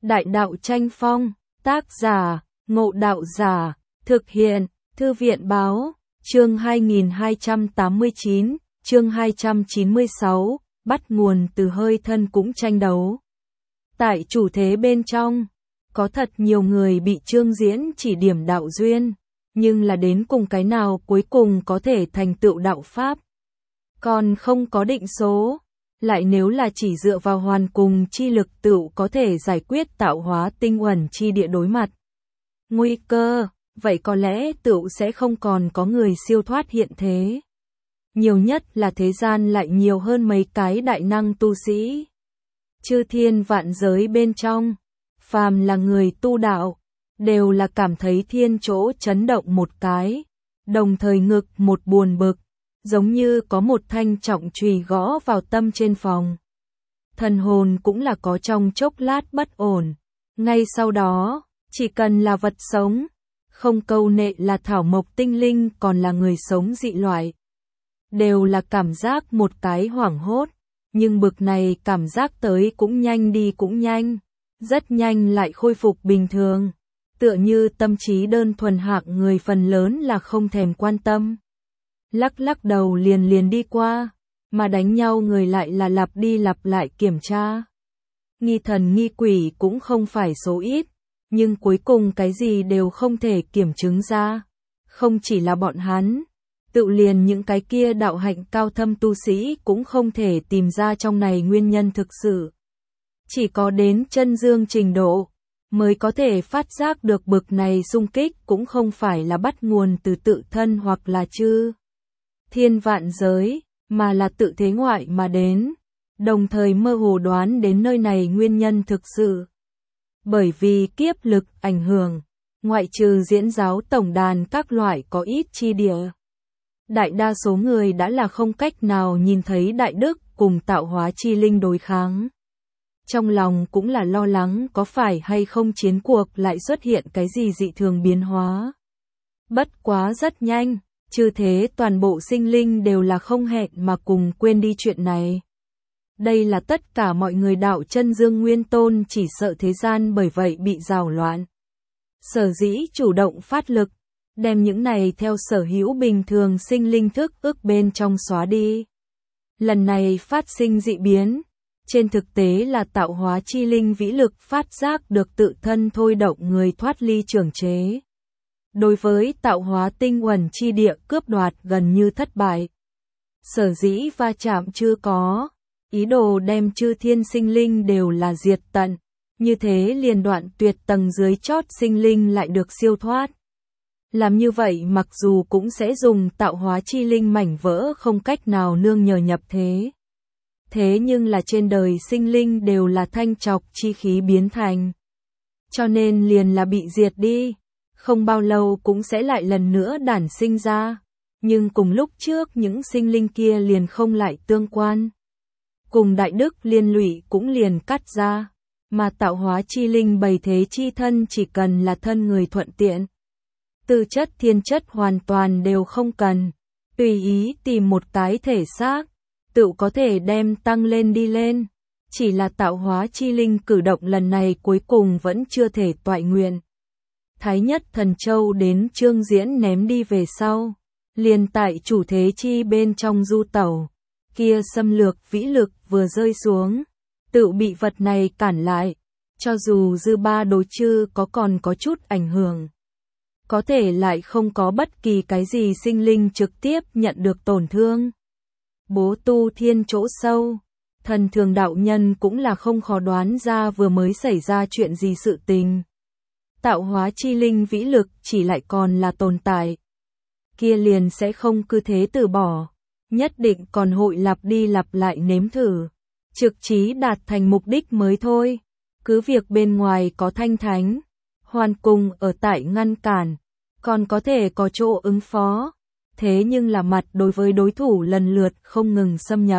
Đại đạo tranh phong, tác giả, Ngộ Đạo Giả, thực hiện, Thư viện báo, chương 2289, chương 296, bắt nguồn từ hơi thân cũng tranh đấu. Tại chủ thế bên trong, có thật nhiều người bị Chương Diễn chỉ điểm đạo duyên, nhưng là đến cùng cái nào cuối cùng có thể thành tựu đạo pháp. Còn không có định số, lại nếu là chỉ dựa vào hoàn cùng chi lực tựu có thể giải quyết tạo hóa tinh uẩn chi địa đối mặt nguy cơ, vậy có lẽ tựu sẽ không còn có người siêu thoát hiện thế. Nhiều nhất là thế gian lại nhiều hơn mấy cái đại năng tu sĩ. Chư thiên vạn giới bên trong, phàm là người tu đạo, đều là cảm thấy thiên chỗ chấn động một cái, đồng thời ngực một buồn bực, giống như có một thanh trọng chùy gõ vào tâm trên phòng. Thần hồn cũng là có trong chốc lát bất ổn, ngay sau đó, chỉ cần là vật sống, không câu nệ là thảo mộc tinh linh còn là người sống dị loại, đều là cảm giác một cái hoảng hốt, nhưng bực này cảm giác tới cũng nhanh đi cũng nhanh, rất nhanh lại khôi phục bình thường, tựa như tâm trí đơn thuần hạng người phần lớn là không thèm quan tâm. Lắc lắc đầu liền đi qua, mà đánh nhau người lại là lặp đi lặp lại kiểm tra. Nghi thần nghi quỷ cũng không phải số ít, nhưng cuối cùng cái gì đều không thể kiểm chứng ra. Không chỉ là bọn hắn, tự liền những cái kia đạo hạnh cao thâm tu sĩ cũng không thể tìm ra trong này nguyên nhân thực sự. Chỉ có đến chân dương trình độ, mới có thể phát giác được bực này xung kích cũng không phải là bắt nguồn từ tự thân hoặc là chư thiên vạn giới, mà là tự thế ngoại mà đến, đồng thời mơ hồ đoán đến nơi này nguyên nhân thực sự. Bởi vì kiếp lực ảnh hưởng, ngoại trừ diễn giáo tổng đàn các loại có ít chi địa, đại đa số người đã là không cách nào nhìn thấy đại đức cùng tạo hóa chi linh đối kháng. Trong lòng cũng là lo lắng có phải hay không chiến cuộc lại xuất hiện cái gì dị thường biến hóa. Bất quá rất nhanh, chư thế toàn bộ sinh linh đều là không hẹn mà cùng quên đi chuyện này. Đây là tất cả mọi người đạo chân dương nguyên tôn chỉ sợ thế gian bởi vậy bị rào loạn. Sở dĩ chủ động phát lực, đem những này theo sở hữu bình thường sinh linh thức ức bên trong xóa đi. Lần này phát sinh dị biến, trên thực tế là tạo hóa chi linh vĩ lực phát giác được tự thân thôi động người thoát ly trưởng chế. Đối với tạo hóa tinh uẩn chi địa cướp đoạt gần như thất bại. Sở dĩ va chạm chưa có, ý đồ đem chư thiên sinh linh đều là diệt tận, như thế liền đoạn tuyệt tầng dưới chót sinh linh lại được siêu thoát. Làm như vậy mặc dù cũng sẽ dùng tạo hóa chi linh mảnh vỡ không cách nào nương nhờ nhập thế. Thế nhưng là trên đời sinh linh đều là thanh trọc chi khí biến thành. Cho nên liền là bị diệt đi, không bao lâu cũng sẽ lại lần nữa đản sinh ra. Nhưng cùng lúc trước những sinh linh kia liền không lại tương quan. Cùng đại đức liên lụy cũng liền cắt ra, mà tạo hóa chi linh bày thế chi thân chỉ cần là thân người thuận tiện. Tư chất thiên chất hoàn toàn đều không cần, tùy ý tìm một cái thể xác, tự có thể đem tăng lên đi lên. Chỉ là tạo hóa chi linh cử động lần này cuối cùng vẫn chưa thể toại nguyện. Thái nhất thần châu đến Chương Diễn ném đi về sau, liền tại chủ thế chi bên trong du tẩu, kia xâm lược vĩ lực vừa rơi xuống, tự bị vật này cản lại, cho dù dư ba đối chư còn có chút ảnh hưởng. Có thể lại không có bất kỳ cái gì sinh linh trực tiếp nhận được tổn thương. Bố tu thiên chỗ sâu, thần thường đạo nhân cũng là không khó đoán ra vừa mới xảy ra chuyện gì sự tình. Tạo hóa chi linh vĩ lực chỉ lại còn là tồn tại. Kia liền sẽ không cứ thế từ bỏ, nhất định còn hội lặp đi lặp lại nếm thử, trực chí đạt thành mục đích mới thôi. Cứ việc bên ngoài có thanh thánh, hoàn cùng ở tại ngăn cản, còn có thể có chỗ ứng phó, thế nhưng là mặt đối với đối thủ lần lượt không ngừng xâm nhập.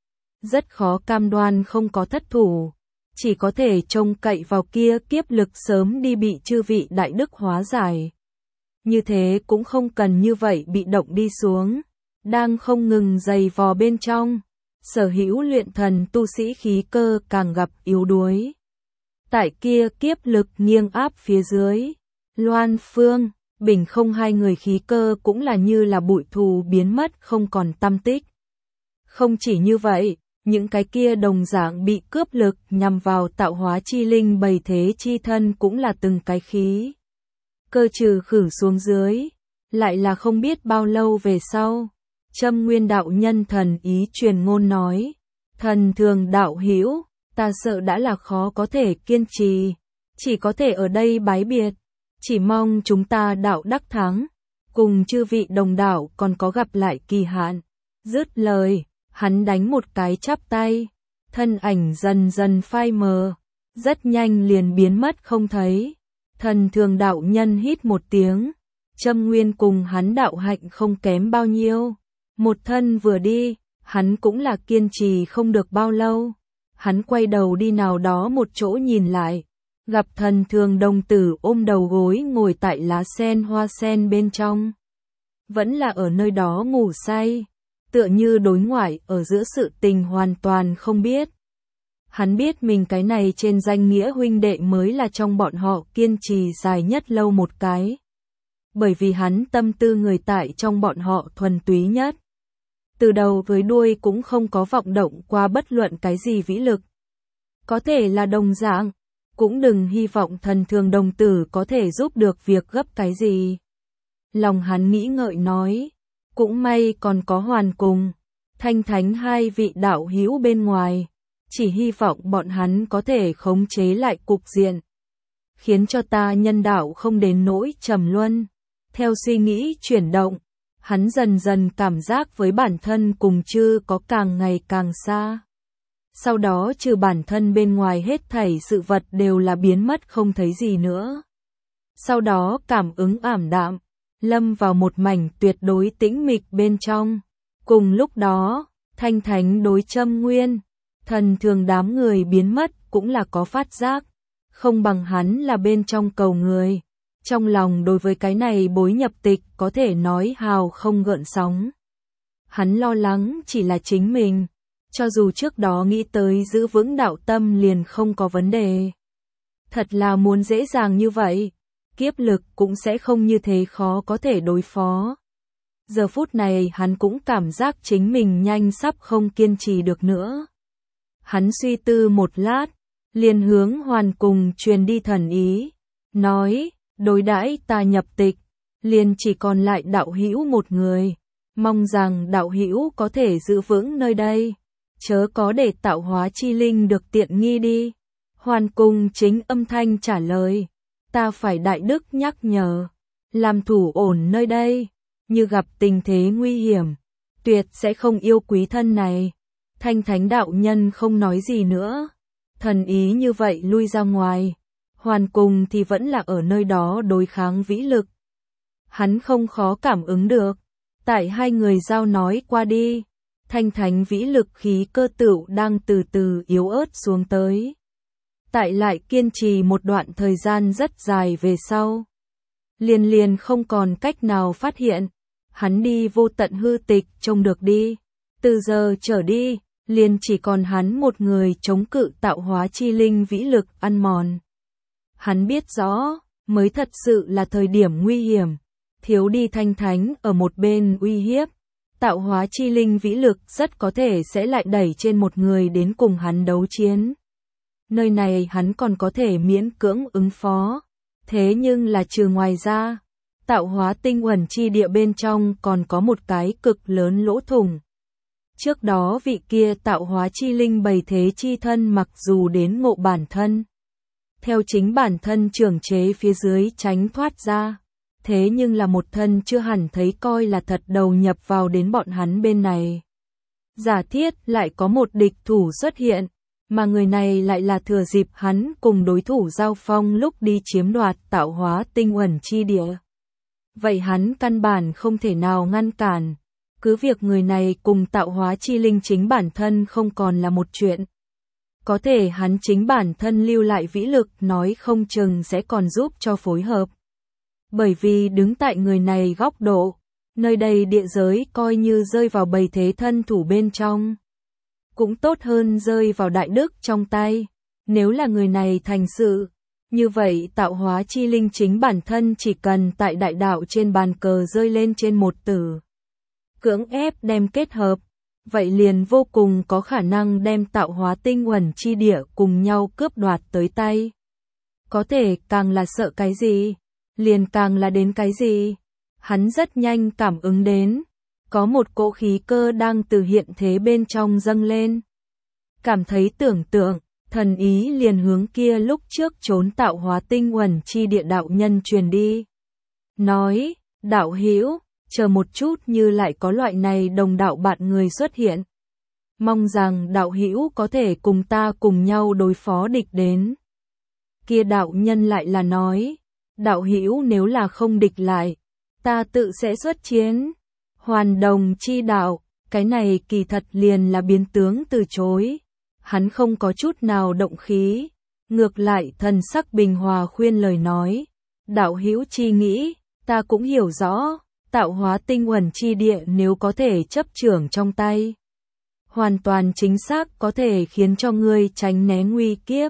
Rất khó cam đoan không có thất thủ, chỉ có thể trông cậy vào kia kiếp lực sớm đi bị chư vị đại đức hóa giải. Như thế cũng không cần như vậy bị động đi xuống, đang không ngừng dày vò bên trong, sở hữu luyện thần tu sĩ khí cơ càng gặp yếu đuối. Tại kia kiếp lực nghiêng áp phía dưới, Loan Phương, Bình Không hai người khí cơ cũng là như là bụi thù biến mất không còn tăm tích. Không chỉ như vậy, những cái kia đồng dạng bị cướp lực nhằm vào tạo hóa chi linh bầy thế chi thân cũng là từng cái khí cơ trừ khử xuống dưới, lại là không biết bao lâu về sau. Châm Nguyên đạo nhân thần ý truyền ngôn nói, thần thường đạo hữu, ta sợ đã là khó có thể kiên trì, chỉ có thể ở đây bái biệt, chỉ mong chúng ta đạo đắc thắng, cùng chư vị đồng đạo còn có gặp lại kỳ hạn. Dứt lời, hắn đánh một cái chắp tay, thân ảnh dần dần phai mờ, rất nhanh liền biến mất không thấy. Thần thường đạo nhân hít một tiếng, Châm Nguyên cùng hắn đạo hạnh không kém bao nhiêu. Một thân vừa đi, hắn cũng là kiên trì không được bao lâu. Hắn quay đầu đi nào đó một chỗ nhìn lại, gặp thần thường đồng tử ôm đầu gối ngồi tại lá sen hoa sen bên trong. Vẫn là ở nơi đó ngủ say, tựa như đối ngoại ở giữa sự tình hoàn toàn không biết. Hắn biết mình cái này trên danh nghĩa huynh đệ mới là trong bọn họ kiên trì dài nhất lâu một cái. Bởi vì hắn tâm tư người tại trong bọn họ thuần túy nhất. Từ đầu với đuôi cũng không có vọng động qua bất luận cái gì vĩ lực. Có thể là đồng dạng, cũng đừng hy vọng thần thường đồng tử có thể giúp được việc gấp cái gì. Lòng hắn nghĩ ngợi nói, cũng may còn có Hoàn cùng Thanh Thánh hai vị đạo hữu bên ngoài, chỉ hy vọng bọn hắn có thể khống chế lại cục diện, khiến cho ta nhân đạo không đến nỗi trầm luân. Theo suy nghĩ chuyển động, hắn dần dần cảm giác với bản thân cùng chư có càng ngày càng xa. Sau đó trừ bản thân bên ngoài hết thảy sự vật đều là biến mất không thấy gì nữa. Sau đó cảm ứng ảm đạm, lâm vào một mảnh tuyệt đối tĩnh mịch bên trong. Cùng lúc đó, Thanh Thánh đối Châm Nguyên, thần thường đám người biến mất cũng là có phát giác, không bằng hắn là bên trong cầu người. Trong lòng đối với cái này bối nhập tịch có thể nói hào không gợn sóng. Hắn lo lắng chỉ là chính mình, cho dù trước đó nghĩ tới giữ vững đạo tâm liền không có vấn đề. Thật là muốn dễ dàng như vậy, kiếp lực cũng sẽ không như thế khó có thể đối phó. Giờ phút này hắn cũng cảm giác chính mình nhanh sắp không kiên trì được nữa. Hắn suy tư một lát, liền hướng Hoàn cùng truyền đi thần ý, nói, đối đãi ta nhập tịch, liền chỉ còn lại đạo hữu một người, mong rằng đạo hữu có thể giữ vững nơi đây, chớ có để tạo hóa chi linh được tiện nghi đi. Hoàn cùng chính âm thanh trả lời, ta phải đại đức nhắc nhở, làm thủ ổn nơi đây, như gặp tình thế nguy hiểm, tuyệt sẽ không yêu quý thân này. Thanh Thánh đạo nhân không nói gì nữa, thần ý như vậy lui ra ngoài. Hoàn cùng thì vẫn là ở nơi đó đối kháng vĩ lực. Hắn không khó cảm ứng được, tại hai người giao nói qua đi, Thanh Thánh vĩ lực khí cơ tựu đang từ từ yếu ớt xuống tới. Tại lại kiên trì một đoạn thời gian rất dài về sau, liền không còn cách nào phát hiện, hắn đi vô tận hư tịch trông được đi, từ giờ trở đi, liền chỉ còn hắn một người chống cự tạo hóa chi linh vĩ lực ăn mòn. Hắn biết rõ, mới thật sự là thời điểm nguy hiểm, thiếu đi Thanh Thánh ở một bên uy hiếp, tạo hóa chi linh vĩ lực rất có thể sẽ lại đẩy trên một người đến cùng hắn đấu chiến. Nơi này hắn còn có thể miễn cưỡng ứng phó, thế nhưng là trừ ngoài ra, tạo hóa tinh uẩn chi địa bên trong còn có một cái cực lớn lỗ thủng. Trước đó vị kia tạo hóa chi linh bầy thế chi thân mặc dù đến ngộ bản thân, theo chính bản thân trưởng chế phía dưới tránh thoát ra, thế nhưng là một thân chưa hẳn thấy coi là thật đầu nhập vào đến bọn hắn bên này. Giả thiết lại có một địch thủ xuất hiện, mà người này lại là thừa dịp hắn cùng đối thủ giao phong lúc đi chiếm đoạt tạo hóa tinh uẩn chi địa. Vậy hắn căn bản không thể nào ngăn cản, cứ việc người này cùng tạo hóa chi linh chính bản thân không còn là một chuyện. Có thể hắn chính bản thân lưu lại vĩ lực nói không chừng sẽ còn giúp cho phối hợp. Bởi vì đứng tại người này góc độ, nơi đây địa giới coi như rơi vào bầy thế thân thủ bên trong, cũng tốt hơn rơi vào đại đức trong tay. Nếu là người này thành sự, như vậy tạo hóa chi linh chính bản thân chỉ cần tại đại đạo trên bàn cờ rơi lên trên một tử. Cưỡng ép đem kết hợp, vậy liền vô cùng có khả năng đem tạo hóa tinh uẩn chi địa cùng nhau cướp đoạt tới tay. Có thể càng là sợ cái gì, liền càng là đến cái gì. Hắn rất nhanh cảm ứng đến, có một cỗ khí cơ đang từ hiện thế bên trong dâng lên. Cảm thấy tưởng tượng, thần ý liền hướng kia lúc trước trốn tạo hóa tinh uẩn chi địa đạo nhân truyền đi. Nói, đạo hữu, chờ một chút, như lại có loại này đồng đạo bạn người xuất hiện. Mong rằng đạo hữu có thể cùng ta cùng nhau đối phó địch đến. Kia đạo nhân lại là nói, đạo hữu nếu là không địch lại, ta tự sẽ xuất chiến. Hoàn đồng chi đạo, cái này kỳ thật liền là biến tướng từ chối. Hắn không có chút nào động khí, ngược lại thần sắc bình hòa khuyên lời nói, đạo hữu chi nghĩ, ta cũng hiểu rõ, tạo hóa tinh uẩn chi địa nếu có thể chấp trưởng trong tay, hoàn toàn chính xác có thể khiến cho ngươi tránh né nguy kiếp.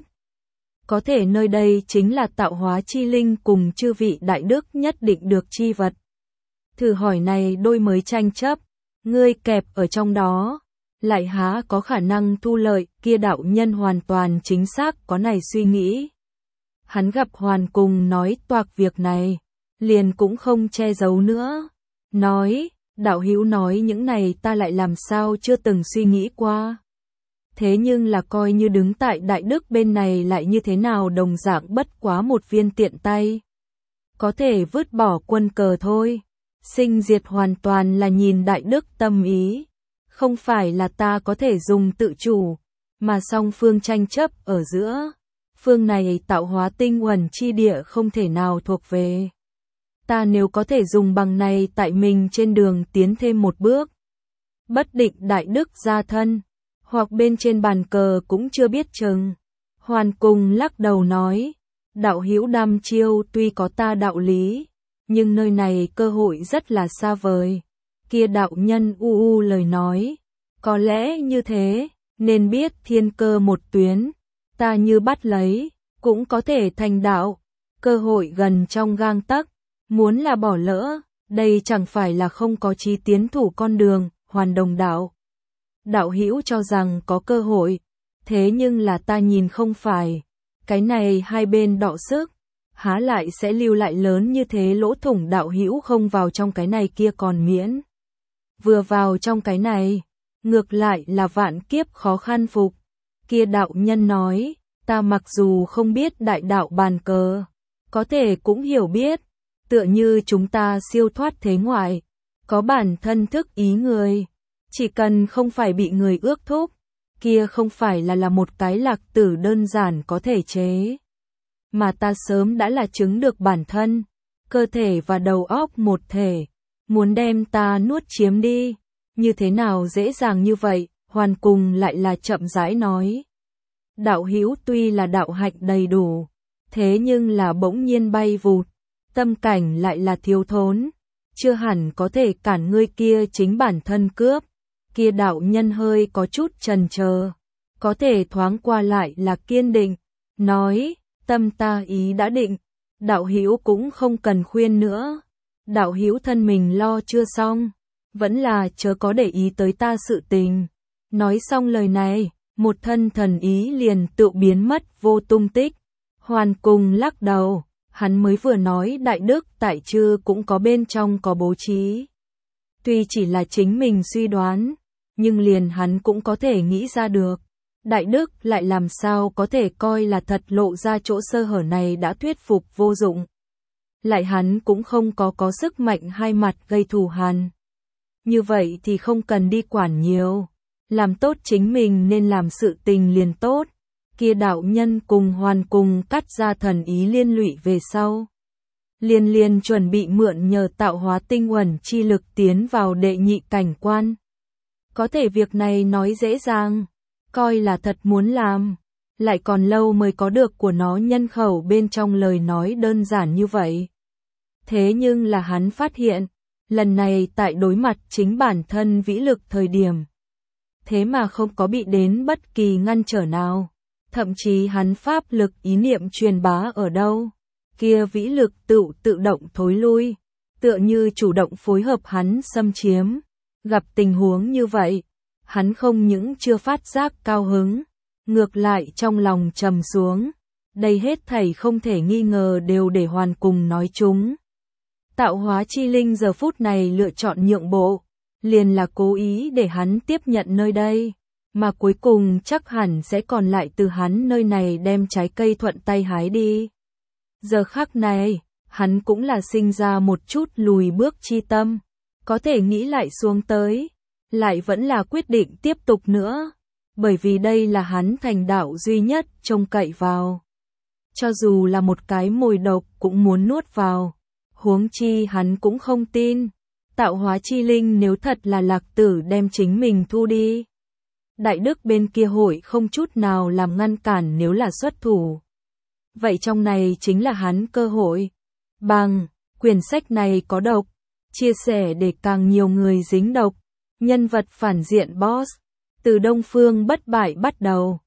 Có thể nơi đây chính là tạo hóa chi linh cùng chư vị đại đức nhất định được chi vật. Thử hỏi này đôi mới tranh chấp, ngươi kẹp ở trong đó, lại há có khả năng thu lợi. Kia đạo nhân hoàn toàn chính xác có này suy nghĩ. Hắn gặp Hoàn Cùng nói toạc việc này, liền cũng không che giấu nữa. Nói, đạo hữu nói những này ta lại làm sao chưa từng suy nghĩ qua. Thế nhưng là coi như đứng tại đại đức bên này lại như thế nào đồng dạng bất quá một viên tiện tay. Có thể vứt bỏ quân cờ thôi. Sinh diệt hoàn toàn là nhìn đại đức tâm ý. Không phải là ta có thể dùng tự chủ, mà song phương tranh chấp ở giữa. Phương này tạo hóa tinh uẩn chi địa không thể nào thuộc về. Ta nếu có thể dùng bằng này tại mình trên đường tiến thêm một bước. Bất định đại đức gia thân, hoặc bên trên bàn cờ cũng chưa biết chừng. Hoàn Cùng lắc đầu nói, đạo hữu đam chiêu tuy có ta đạo lý, nhưng nơi này cơ hội rất là xa vời. Kia đạo nhân lời nói, có lẽ như thế, nên biết thiên cơ một tuyến, ta như bắt lấy, cũng có thể thành đạo, cơ hội gần trong gang tấc, muốn là bỏ lỡ, đây chẳng phải là không có chí tiến thủ con đường. Hoàn đồng đạo. Đạo hữu cho rằng có cơ hội, thế nhưng là ta nhìn không phải, cái này hai bên đọ sức, há lại sẽ lưu lại lớn như thế lỗ thủng. Đạo hữu không vào trong cái này kia còn miễn, vừa vào trong cái này, ngược lại là vạn kiếp khó khăn phục. Kia đạo nhân nói, ta mặc dù không biết đại đạo bàn cờ, có thể cũng hiểu biết, tựa như chúng ta siêu thoát thế ngoại, có bản thân thức ý người, chỉ cần không phải bị người ước thúc, kia không phải là một cái lạc tử đơn giản có thể chế. Mà ta sớm đã là chứng được bản thân, cơ thể và đầu óc một thể, muốn đem ta nuốt chiếm đi, như thế nào dễ dàng như vậy. Hoàn Cùng lại là chậm rãi nói, đạo hữu tuy là đạo hạnh đầy đủ, thế nhưng là bỗng nhiên bay vụt, tâm cảnh lại là thiếu thốn, chưa hẳn có thể cản ngươi kia chính bản thân cướp. Kia đạo nhân hơi có chút chần chờ, có thể thoáng qua lại là kiên định, nói, tâm ta ý đã định, đạo hữu cũng không cần khuyên nữa, đạo hữu thân mình lo chưa xong, vẫn là chớ có để ý tới ta sự tình. Nói xong lời này, một thân thần ý liền tự biến mất vô tung tích. Hoàn Cùng lắc đầu, hắn mới vừa nói đại đức tại chư cũng có bên trong có bố trí. Tuy chỉ là chính mình suy đoán, nhưng liền hắn cũng có thể nghĩ ra được. Đại đức lại làm sao có thể coi là thật, lộ ra chỗ sơ hở này đã thuyết phục vô dụng. Lại hắn cũng không có sức mạnh hai mặt gây thù hằn. Như vậy thì không cần đi quản nhiều, làm tốt chính mình nên làm sự tình liền tốt. Kia đạo nhân cùng Hoàn Cùng cắt ra thần ý liên lụy về sau. Liền chuẩn bị mượn nhờ tạo hóa tinh uẩn chi lực tiến vào đệ nhị cảnh quan. Có thể việc này nói dễ dàng, coi là thật muốn làm, lại còn lâu mới có được của nó nhân khẩu bên trong lời nói đơn giản như vậy. Thế nhưng là hắn phát hiện, lần này tại đối mặt chính bản thân vĩ lực thời điểm, thế mà không có bị đến bất kỳ ngăn trở nào. Thậm chí hắn pháp lực ý niệm truyền bá ở đâu, kia vĩ lực tự động thối lui, tựa như chủ động phối hợp hắn xâm chiếm. Gặp tình huống như vậy, hắn không những chưa phát giác cao hứng, ngược lại trong lòng trầm xuống. Đây hết thảy không thể nghi ngờ đều để hoàn cùng nói chúng. Tạo hóa chi linh giờ phút này lựa chọn nhượng bộ, liền là cố ý để hắn tiếp nhận nơi đây, mà cuối cùng chắc hẳn sẽ còn lại từ hắn nơi này đem trái cây thuận tay hái đi. Giờ khắc này, hắn cũng là sinh ra một chút lùi bước chi tâm, có thể nghĩ lại xuống tới, lại vẫn là quyết định tiếp tục nữa, bởi vì đây là hắn thành đạo duy nhất trông cậy vào. Cho dù là một cái mồi độc cũng muốn nuốt vào, huống chi hắn cũng không tin, tạo hóa chi linh nếu thật là Lạc Tử đem chính mình thu đi. Đại đức bên kia hội không chút nào làm ngăn cản nếu là xuất thủ. Vậy trong này chính là hắn cơ hội. Bằng, quyển sách này có độc, chia sẻ để càng nhiều người dính độc. Nhân vật phản diện boss, từ Đông Phương bất bại bắt đầu.